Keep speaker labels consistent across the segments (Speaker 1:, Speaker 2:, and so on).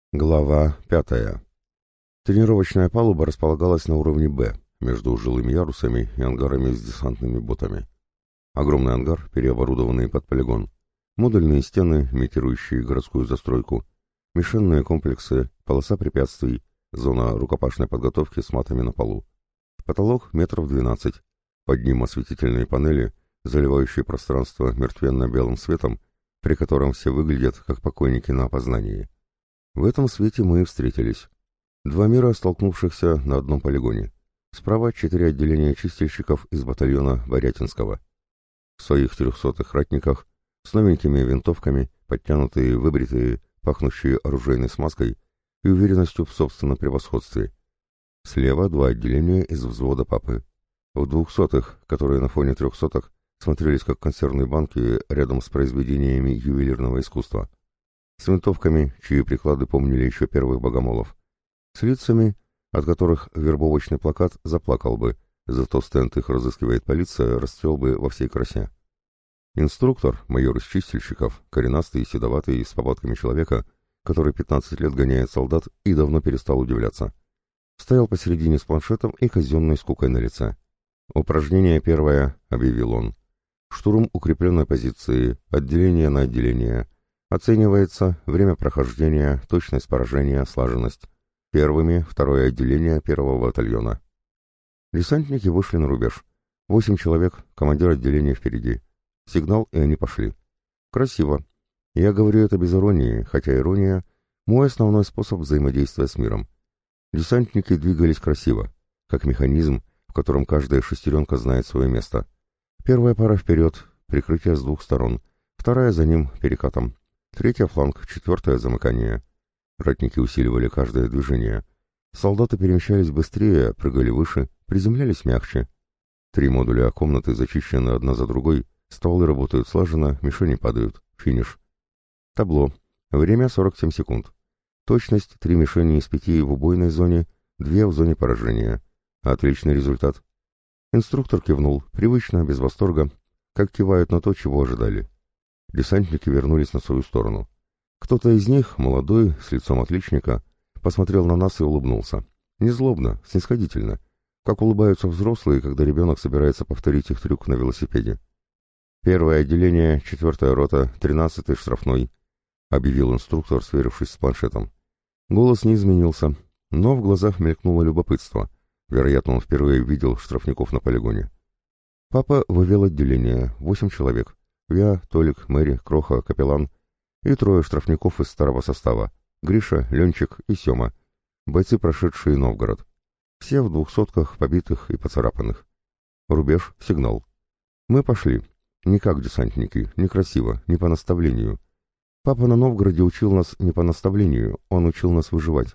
Speaker 1: Глава 5. Тренировочная палуба располагалась на уровне «Б», между жилыми ярусами и ангарами с десантными ботами. Огромный ангар, переоборудованный под полигон. Модульные стены, имитирующие городскую застройку. Мишенные комплексы, полоса препятствий, зона рукопашной подготовки с матами на полу. Потолок метров 12. Под ним осветительные панели, заливающие пространство мертвенно-белым светом, при котором все выглядят как покойники на опознании. В этом свете мы и встретились. Два мира, столкнувшихся на одном полигоне. Справа 4 отделения чистильщиков из батальона Борятинского. В своих 300-х ратниках, с новенькими винтовками, подтянутые, выбритые, пахнущие оружейной смазкой и уверенностью в собственном превосходстве. Слева 2 отделения из взвода Папы. В 200-х, которые на фоне 300-х смотрелись как консервные банки рядом с произведениями ювелирного искусства. С винтовками, чьи приклады помнили еще первых богомолов. С лицами, от которых вербовочный плакат заплакал бы, зато стенд «Их разыскивает полиция» расцвел бы во всей красе. Инструктор, майор из чистильщиков, коренастый, седоватый, с повадками человека, который 15 лет гоняет солдат и давно перестал удивляться. Стоял посередине с планшетом и казенной скукой на лице. «Упражнение первое», — объявил он. «Штурм укрепленной позиции, отделение на отделение». Оценивается время прохождения, точность поражения, слаженность. Первыми второе отделение первого батальона. Десантники вышли на рубеж. 8 человек, командир отделения впереди. Сигнал, и они пошли. Красиво. Я говорю это без иронии, хотя ирония — мой основной способ взаимодействия с миром. Десантники двигались красиво, как механизм, в котором каждая шестеренка знает свое место. Первая пара вперед, прикрытие с двух сторон, вторая за ним перекатом. Третья фланг, четвертое замыкание. Ратники усиливали каждое движение. Солдаты перемещались быстрее, прыгали выше, приземлялись мягче. 3 модуля комнаты зачищены одна за другой, стволы работают слаженно, мишени падают. Финиш. Табло. Время 47 секунд. Точность 3 мишени из 5 в убойной зоне, 2 в зоне поражения. Отличный результат. Инструктор кивнул, привычно, без восторга, как кивают на то, чего ожидали. Десантники вернулись на свою сторону. Кто-то из них, молодой, с лицом отличника, посмотрел на нас и улыбнулся. Не злобно, снисходительно, как улыбаются взрослые, когда ребенок собирается повторить их трюк на велосипеде. «Первое отделение, 4-я рота, 13-й штрафной», — объявил инструктор, сверившись с планшетом. Голос не изменился, но в глазах мелькнуло любопытство. Вероятно, он впервые видел штрафников на полигоне. Папа вывел отделение, 8 человек. Я, Толик, Мэри, Кроха, Капеллан и 3 штрафников из старого состава. Гриша, Ленчик и Сема. Бойцы, прошедшие Новгород. Все в 200-ках, побитых и поцарапанных. Рубеж, сигнал. Мы пошли. Не как десантники, некрасиво, не по наставлению. Папа на Новгороде учил нас не по наставлению, он учил нас выживать.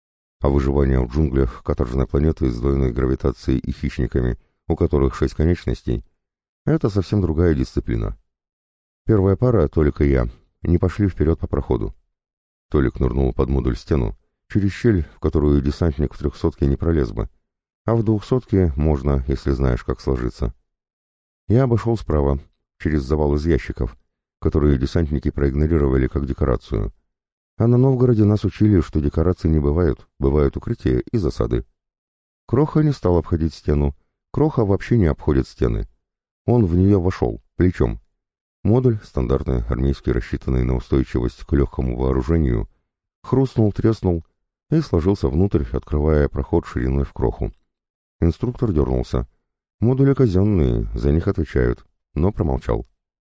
Speaker 1: А выживание в джунглях каторжной планеты с двойной гравитацией и хищниками, у которых 6 конечностей, это совсем другая дисциплина. Первая пара, Толик и я, не пошли вперед по проходу. Толик нырнул под модуль стену, через щель, в которую десантник в 300-ке не пролез бы, а в 200-ке можно, если знаешь, как сложиться. Я обошел справа, через завал из ящиков, которые десантники проигнорировали как декорацию. А на Новгороде нас учили, что декораций не бывают, бывают укрытия и засады. Кроха не стал обходить стену, Кроха вообще не обходит стены. Он в нее вошел, плечом. Модуль, стандартный, армейский, рассчитанный на устойчивость к легкому вооружению, хрустнул, треснул и сложился внутрь, открывая проход шириной в кроху. Инструктор дернулся. Модули казенные, за них отвечают, но промолчал.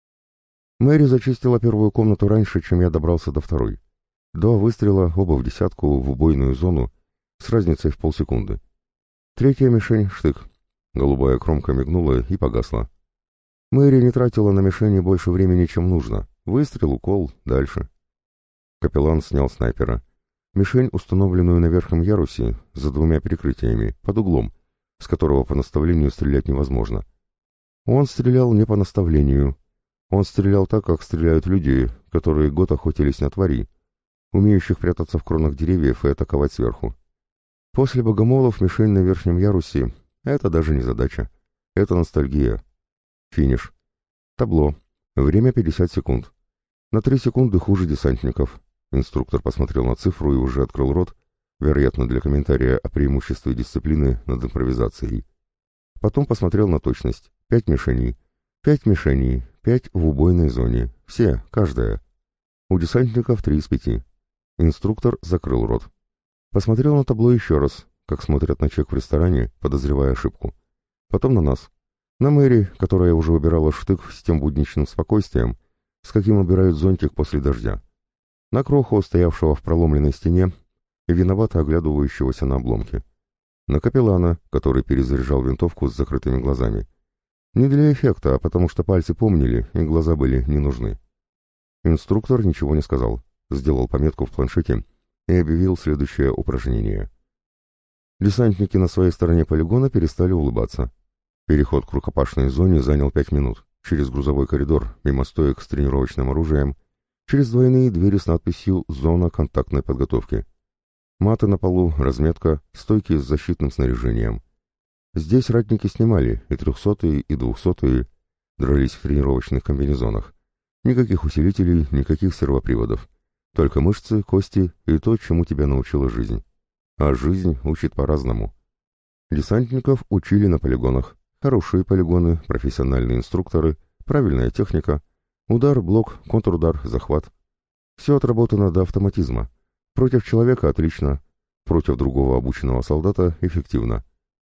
Speaker 1: Мэри зачистила первую комнату раньше, чем я добрался до второй. 2 выстрела, оба в десятку, в убойную зону, с разницей в полсекунды. Третья мишень — штык. Голубая кромка мигнула и погасла. Мэри не тратила на мишени больше времени, чем нужно. Выстрел, укол, дальше. Капеллан снял снайпера. Мишень, установленную на верхнем ярусе, за 2 перекрытиями, под углом, с которого по наставлению стрелять невозможно. Он стрелял не по наставлению. Он стрелял так, как стреляют люди, которые год охотились на тварей, умеющих прятаться в кронах деревьев и атаковать сверху. После богомолов мишень на верхнем ярусе — это даже не задача. Это ностальгия. Финиш. Табло. Время 50 секунд. На 3 секунды хуже десантников. Инструктор посмотрел на цифру и уже открыл рот, вероятно, для комментария о преимуществе дисциплины над импровизацией. Потом посмотрел на точность. 5 мишеней. 5 мишеней, 5 в убойной зоне. Все, каждая. У десантников 3 из 5. Инструктор закрыл рот. Посмотрел на табло еще раз, как смотрят на чек в ресторане, подозревая ошибку. Потом на нас. На Мэри, которая уже убирала штык с тем будничным спокойствием, с каким убирают зонтик после дождя. На Кроху, стоявшего в проломленной стене и виновато оглядывающегося на обломки. На капеллана, который перезаряжал винтовку с закрытыми глазами. Не для эффекта, а потому что пальцы помнили, и глаза были не нужны. Инструктор ничего не сказал, сделал пометку в планшете и объявил следующее упражнение. Десантники на своей стороне полигона перестали улыбаться. Переход к рукопашной зоне занял 5 минут, через грузовой коридор, мимо стоек с тренировочным оружием, через двойные двери с надписью «Зона контактной подготовки». Маты на полу, разметка, стойки с защитным снаряжением. Здесь ратники снимали, и 300-е, и 200-е дрались в тренировочных комбинезонах. Никаких усилителей, никаких сервоприводов. Только мышцы, кости и то, чему тебя научила жизнь. А жизнь учит по-разному. Десантников учили на полигонах. Хорошие полигоны, профессиональные инструкторы, правильная техника, удар, блок, контрудар, захват. Все отработано до автоматизма. Против человека отлично, против другого обученного солдата эффективно.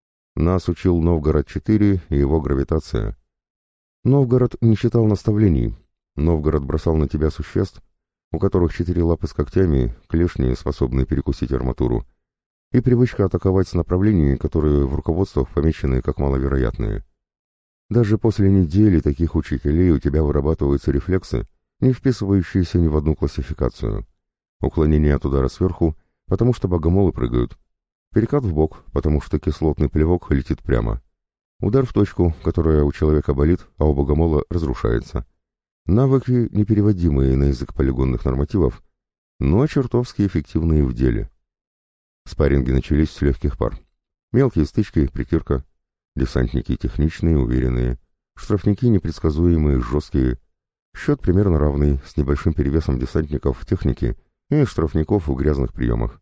Speaker 1: Нас учил Новгород-4 и его гравитация. Новгород не читал наставлений. Новгород бросал на тебя существ, у которых 4 лапы с когтями, клешни, способные перекусить арматуру, и привычка атаковать с направлений, которые в руководствах помечены как маловероятные. Даже после недели таких учителей у тебя вырабатываются рефлексы, не вписывающиеся ни в одну классификацию. Уклонение от удара сверху, потому что богомолы прыгают. Перекат в бок, потому что кислотный плевок летит прямо. Удар в точку, которая у человека болит, а у богомола разрушается. Навыки, непереводимые на язык полигонных нормативов, но чертовски эффективные в деле. Спарринги начались с легких пар. Мелкие стычки, притирка. Десантники техничные, уверенные. Штрафники непредсказуемые, жесткие. Счет примерно равный, с небольшим перевесом десантников в технике и штрафников в грязных приемах.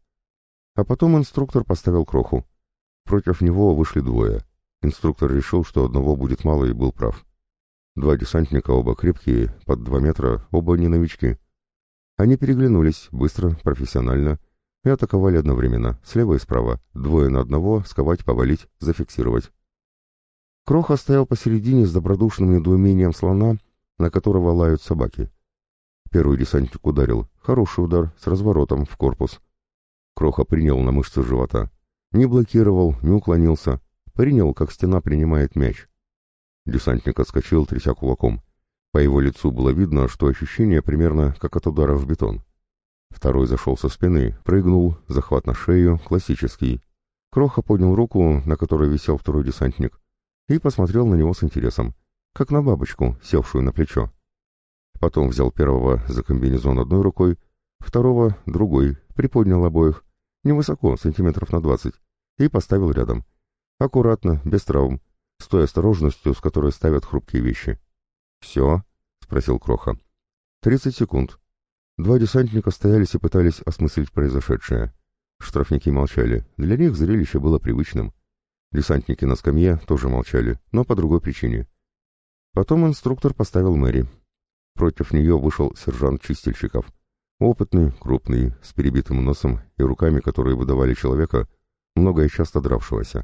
Speaker 1: А потом инструктор поставил Кроху. Против него вышли 2. Инструктор решил, что одного будет мало, и был прав. 2 десантника, оба крепкие, под 2 метра, оба не новички. Они переглянулись, быстро, профессионально, и атаковали одновременно, слева и справа, 2 на 1, сковать, повалить, зафиксировать. Кроха стоял посередине с добродушным недоумением слона, на которого лают собаки. Первый десантник ударил, хороший удар, с разворотом, в корпус. Кроха принял на мышцы живота. Не блокировал, не уклонился. Принял, как стена принимает мяч. Десантник отскочил, тряся кулаком. По его лицу было видно, что ощущение примерно как от удара в бетон. Второй зашел со спины, прыгнул, захват на шею, классический. Кроха поднял руку, на которой висел второй десантник, и посмотрел на него с интересом, как на бабочку, севшую на плечо. Потом взял первого за комбинезон одной рукой, второго — другой, приподнял обоих, невысоко, сантиметров на 20, и поставил рядом. Аккуратно, без травм, с той осторожностью, с которой ставят хрупкие вещи. «Все?» — спросил Кроха. 30 секунд. 2 десантника стоялись и пытались осмыслить произошедшее. Штрафники молчали, для них зрелище было привычным. Десантники на скамье тоже молчали, но по другой причине. Потом инструктор поставил Мэри. Против нее вышел сержант Чистильщиков. Опытный, крупный, с перебитым носом и руками, которые выдавали человека, много и часто дравшегося.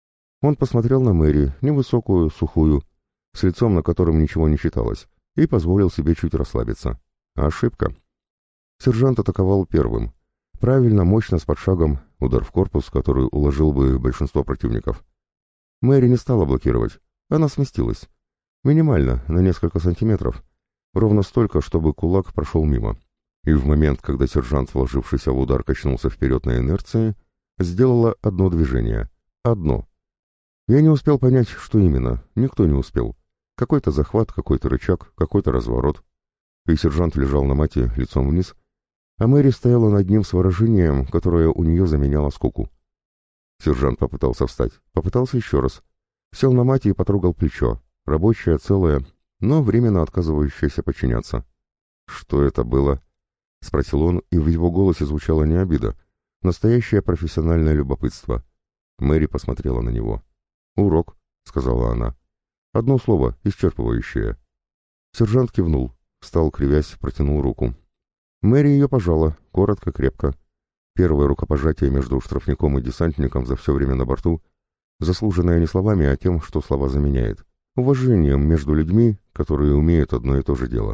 Speaker 1: Он посмотрел на Мэри, невысокую, сухую, с лицом, на котором ничего не читалось, и позволил себе чуть расслабиться. Ошибка. Сержант атаковал первым. Правильно, мощно, с подшагом, удар в корпус, который уложил бы большинство противников. Мэри не стала блокировать, она сместилась. Минимально, на несколько сантиметров. Ровно столько, чтобы кулак прошел мимо. И в момент, когда сержант, вложившийся в удар, качнулся вперед на инерции, сделала одно движение. Одно. Я не успел понять, что именно, никто не успел. Какой-то захват, какой-то рычаг, какой-то разворот. И сержант лежал на мате лицом вниз, а Мэри стояла над ним с выражением, которое у нее заменяло скуку. Сержант попытался встать, попытался еще раз. Сел на мате и потрогал плечо, рабочее, целое, но временно отказывающееся подчиняться. Что это было? — спросил он, и в его голосе звучала не обида, настоящее профессиональное любопытство. Мэри посмотрела на него. «Урок», — сказала она. «Одно слово, исчерпывающее». Сержант кивнул, встал, кривясь, протянул руку. Мэри ее пожала, коротко, крепко. Первое рукопожатие между штрафником и десантником за все время на борту, заслуженное не словами, а тем, что слова заменяет. Уважением между людьми, которые умеют одно и то же дело.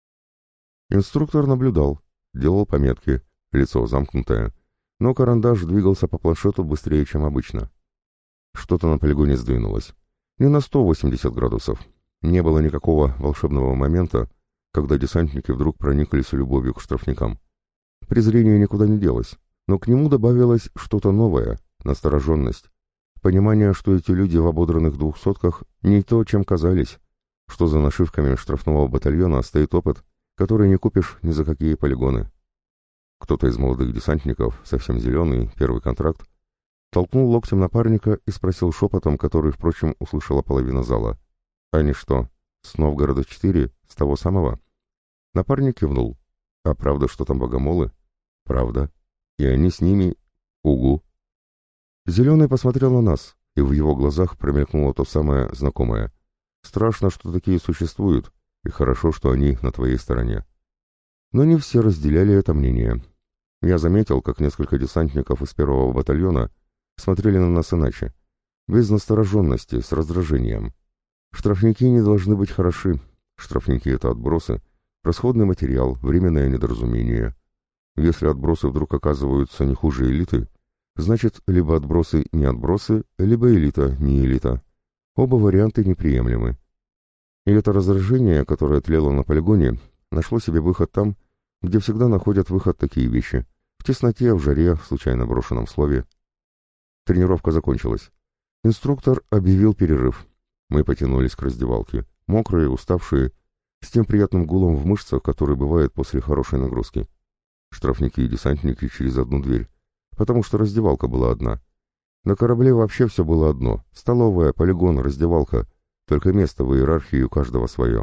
Speaker 1: Инструктор наблюдал, делал пометки, лицо замкнутое, но карандаш двигался по планшету быстрее, чем обычно. Что-то на полигоне сдвинулось. Не на 180 градусов. Не было никакого волшебного момента, когда десантники вдруг прониклись любовью к штрафникам. Презрение никуда не делось, но к нему добавилось что-то новое, настороженность, понимание, что эти люди в ободранных двухсотках не то, чем казались, что за нашивками штрафного батальона стоит опыт, который не купишь ни за какие полигоны. Кто-то из молодых десантников, совсем зеленый, первый контракт, толкнул локтем напарника и спросил шепотом, который, впрочем, услышала половина зала. «Они что, с Новгорода-4, с того самого?» Напарник кивнул. «А правда, что там богомолы?» «Правда. И они с ними...» «Угу». Зеленый посмотрел на нас, и в его глазах промелькнуло то самое знакомое. «Страшно, что такие существуют, и хорошо, что они на твоей стороне». Но не все разделяли это мнение. Я заметил, как несколько десантников из первого батальона смотрели на нас иначе, без настороженности, с раздражением. Штрафники не должны быть хороши. Штрафники — это отбросы, расходный материал, временное недоразумение. Если отбросы вдруг оказываются не хуже элиты, значит, либо отбросы не отбросы, либо элита не элита. Оба варианта неприемлемы. И это раздражение, которое тлело на полигоне, нашло себе выход там, где всегда находят выход такие вещи. В тесноте, в жаре, в случайно брошенном слове. Тренировка закончилась. Инструктор объявил перерыв. Мы потянулись к раздевалке, мокрые, уставшие, с тем приятным гулом в мышцах, который бывает после хорошей нагрузки. Штрафники и десантники через одну дверь, потому что раздевалка была одна. На корабле вообще все было одно — столовая, полигон, раздевалка, только место в иерархии у каждого свое.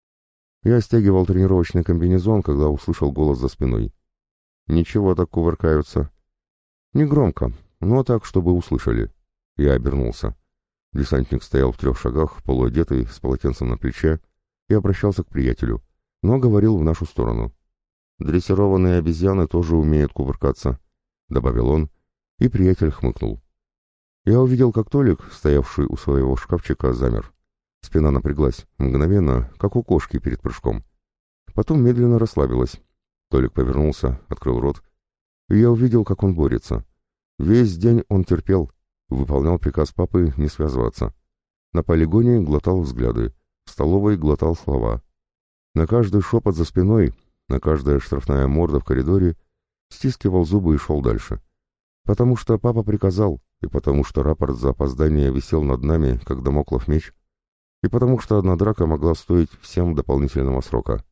Speaker 1: Я стягивал тренировочный комбинезон, когда услышал голос за спиной. «Ничего, так кувыркаются». Негромко, но так, чтобы услышали. Я обернулся. Десантник стоял в 3 шагах, полуодетый, с полотенцем на плече, и обращался к приятелю, но говорил в нашу сторону. «Дрессированные обезьяны тоже умеют кувыркаться», — добавил он, и приятель хмыкнул. Я увидел, как Толик, стоявший у своего шкафчика, замер. Спина напряглась, мгновенно, как у кошки перед прыжком. Потом медленно расслабилась. Толик повернулся, открыл рот, и я увидел, как он борется. Весь день он терпел, выполнял приказ папы не связываться. На полигоне глотал взгляды, в столовой глотал слова. На каждый шепот за спиной, на каждая штрафная морда в коридоре стискивал зубы и шел дальше. Потому что папа приказал, и потому что рапорт за опоздание висел над нами, как дамоклов меч, и потому что одна драка могла стоить всем дополнительного срока.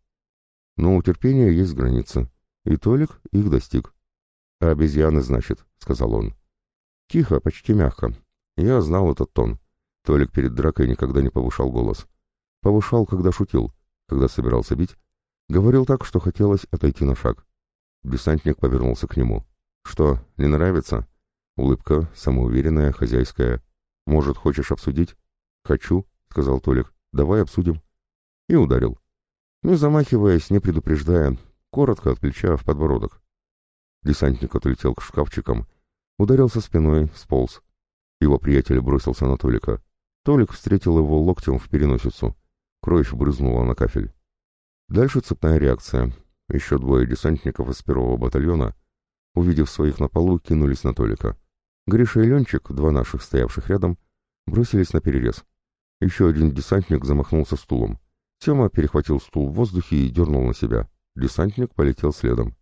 Speaker 1: Но у терпения есть границы, и Толик их достиг. «А обезьяны, значит», — сказал он. Тихо, почти мягко. Я знал этот тон. Толик перед дракой никогда не повышал голос. Повышал, когда шутил, когда собирался бить. Говорил так, что хотелось отойти на шаг. Десантник повернулся к нему. «Что, не нравится?» Улыбка, самоуверенная, хозяйская. «Может, хочешь обсудить?» «Хочу», — сказал Толик. «Давай обсудим». И ударил. Не замахиваясь, не предупреждая, коротко от плеча в подбородок. Десантник отлетел к шкафчикам, ударился спиной, сполз. Его приятель бросился на Толика. Толик встретил его локтем в переносицу. Кровь брызнула на кафель. Дальше цепная реакция. Еще 2 десантников из 1-го батальона, увидев своих на полу, кинулись на Толика. Гриша и Ленчик, 2 наших, стоявших рядом, бросились на перерез. Еще один десантник замахнулся стулом. Сема перехватил стул в воздухе и дернул на себя. Десантник полетел следом.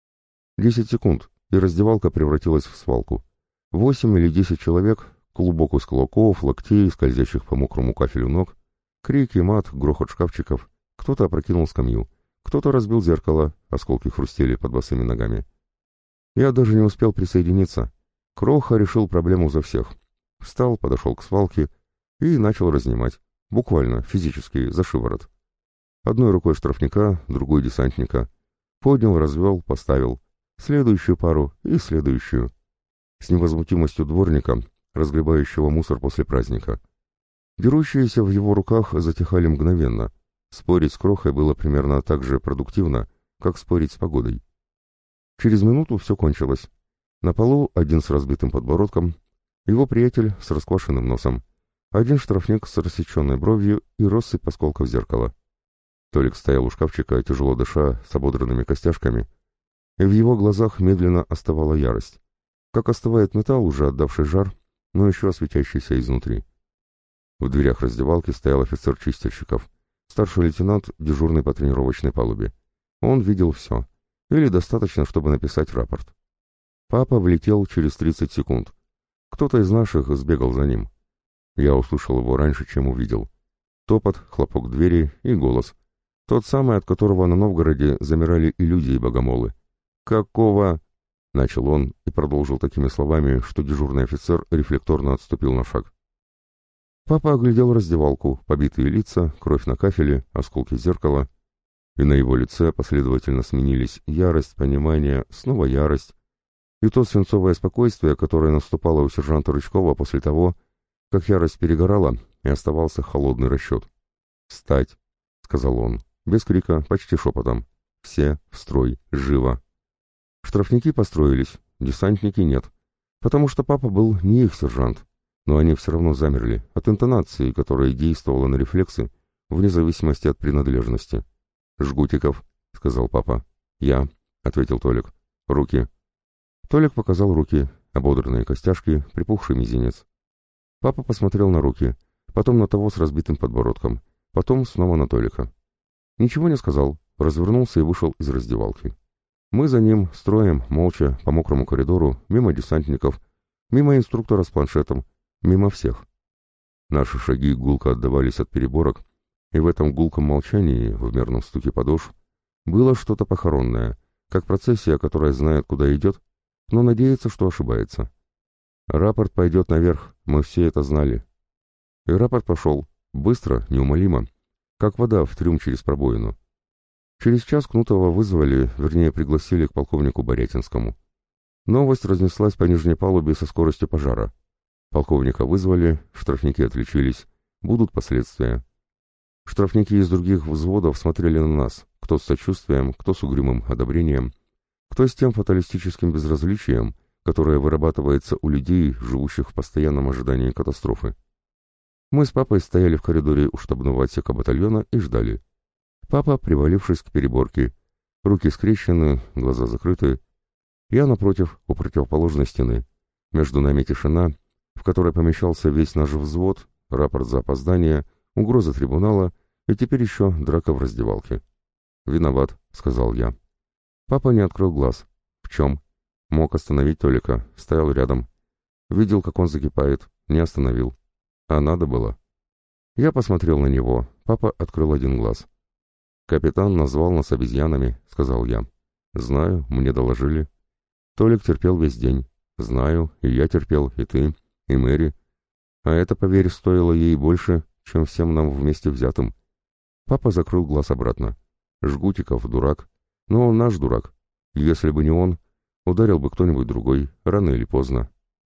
Speaker 1: 10 секунд, и раздевалка превратилась в свалку. 8 или 10 человек, клубок из кулаков, локтей, скользящих по мокрому кафелю ног, крики, мат, грохот шкафчиков. Кто-то опрокинул скамью, кто-то разбил зеркало, осколки хрустели под босыми ногами. Я даже не успел присоединиться. Кроха решил проблему за всех. Встал, подошел к свалке и начал разнимать. Буквально, физически, за шиворот. Одной рукой штрафника, другой десантника. Поднял, развел, поставил. Следующую пару и следующую. С невозмутимостью дворника, разгребающего мусор после праздника. Дерущиеся в его руках затихали мгновенно. Спорить с крохой было примерно так же продуктивно, как спорить с погодой. Через минуту все кончилось. На полу один с разбитым подбородком, его приятель с расквашенным носом, один штрафник с рассеченной бровью и россыпь осколков зеркала. Толик стоял у шкафчика, тяжело дыша, с ободранными костяшками, и в его глазах медленно остывала ярость, как остывает металл, уже отдавший жар, но еще светящийся изнутри. В дверях раздевалки стоял офицер чистильщиков, старший лейтенант, дежурный по тренировочной палубе. Он видел все, или достаточно, чтобы написать рапорт. Папа влетел через 30 секунд. Кто-то из наших сбегал за ним. Я услышал его раньше, чем увидел. Топот, хлопок двери и голос. Тот самый, от которого на Новгороде замирали и люди, и богомолы. «Какого?» — начал он и продолжил такими словами, что дежурный офицер рефлекторно отступил на шаг. Папа оглядел раздевалку, побитые лица, кровь на кафеле, осколки зеркала, и на его лице последовательно сменились ярость, понимание, снова ярость, и то свинцовое спокойствие, которое наступало у сержанта Рычкова после того, как ярость перегорала, и оставался холодный расчет. «Встать!» — сказал он, без крика, почти шепотом. «Все в строй, живо!» Штрафники построились, десантники нет, потому что папа был не их сержант, но они все равно замерли от интонации, которая действовала на рефлексы, вне зависимости от принадлежности. «Жгутиков», — сказал папа. «Я», — ответил Толик. «Руки». Толик показал руки, ободранные костяшки, припухший мизинец. Папа посмотрел на руки, потом на того с разбитым подбородком, потом снова на Толика. Ничего не сказал, развернулся и вышел из раздевалки. Мы за ним, строем, молча, по мокрому коридору, мимо десантников, мимо инструктора с планшетом, мимо всех. Наши шаги гулко отдавались от переборок, и в этом гулком молчании, в мерном стуке подошв, было что-то похоронное, как процессия, которая знает, куда идет, но надеется, что ошибается. Рапорт пойдет наверх, мы все это знали. И рапорт пошел, быстро, неумолимо, как вода в трюм через пробоину. Через час Кнутова вызвали, вернее, пригласили к полковнику Борятинскому. Новость разнеслась по нижней палубе со скоростью пожара. Полковника вызвали, штрафники отличились, будут последствия. Штрафники из других взводов смотрели на нас, кто с сочувствием, кто с угрюмым одобрением, кто с тем фаталистическим безразличием, которое вырабатывается у людей, живущих в постоянном ожидании катастрофы. Мы с папой стояли в коридоре у штабного отсека батальона и ждали. Папа, привалившись к переборке, руки скрещены, глаза закрыты. Я, напротив, у противоположной стены. Между нами тишина, в которой помещался весь наш взвод, рапорт за опоздание, угроза трибунала и теперь еще драка в раздевалке. «Виноват», — сказал я. Папа не открыл глаз. «В чем?» Мог остановить Толика, стоял рядом. Видел, как он закипает, не остановил. А надо было. Я посмотрел на него, папа открыл один глаз. «Капитан назвал нас обезьянами», — сказал я. «Знаю, мне доложили». Толик терпел весь день. «Знаю, и я терпел, и ты, и Мэри. А это, поверь, стоило ей больше, чем всем нам вместе взятым». Папа закрыл глаз обратно. «Жгутиков дурак. Но он наш дурак. Если бы не он, ударил бы кто-нибудь другой, рано или поздно».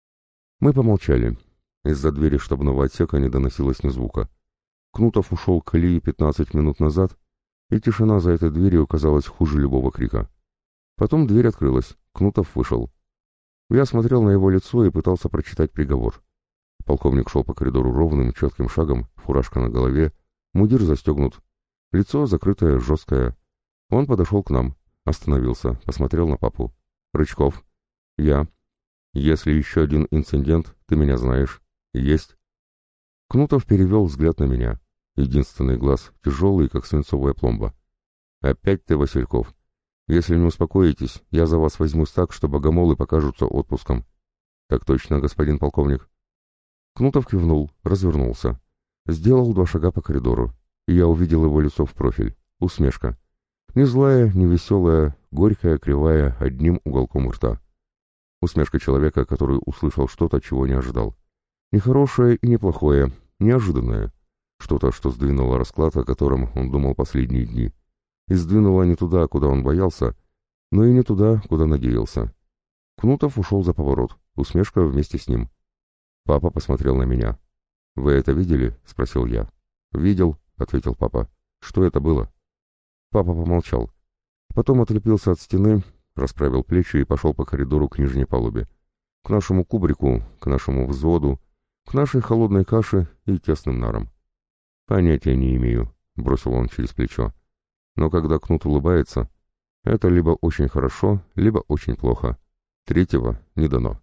Speaker 1: Мы помолчали. Из-за двери штабного отсека не доносилось ни звука. Кнутов ушел к колеи 15 минут назад, и тишина за этой дверью казалась хуже любого крика. Потом дверь открылась, Кнутов вышел. Я смотрел на его лицо и пытался прочитать приговор. Полковник шел по коридору ровным, четким шагом, фуражка на голове, мундир застегнут, лицо закрытое, жесткое. Он подошел к нам, остановился, посмотрел на папу. «Рычков?» «Я?» «Если еще один инцидент, ты меня знаешь». «Есть». Кнутов перевел взгляд на меня. Единственный глаз, тяжелый, как свинцовая пломба. «Опять ты, Васильков. Если не успокоитесь, я за вас возьмусь так, что богомолы покажутся отпуском». «Так точно, господин полковник». Кнутов кивнул, развернулся. Сделал 2 шага по коридору, и я увидел его лицо в профиль. Усмешка. Не злая, не веселая, горькая, кривая, одним уголком рта. Усмешка человека, который услышал что-то, чего не ожидал. Нехорошее и неплохое, неожиданное. Что-то, что сдвинуло расклад, о котором он думал последние дни. И сдвинуло не туда, куда он боялся, но и не туда, куда надеялся. Кнутов ушел за поворот, усмешка вместе с ним. Папа посмотрел на меня. «Вы это видели?» — спросил я. «Видел», — ответил папа. «Что это было?» Папа помолчал. Потом отлепился от стены, расправил плечи и пошел по коридору к нижней палубе. К нашему кубрику, к нашему взводу, к нашей холодной каше и тесным нарам. «Понятия не имею», — бросил он через плечо. «Но когда Кнут улыбается, это либо очень хорошо, либо очень плохо. Третьего не дано».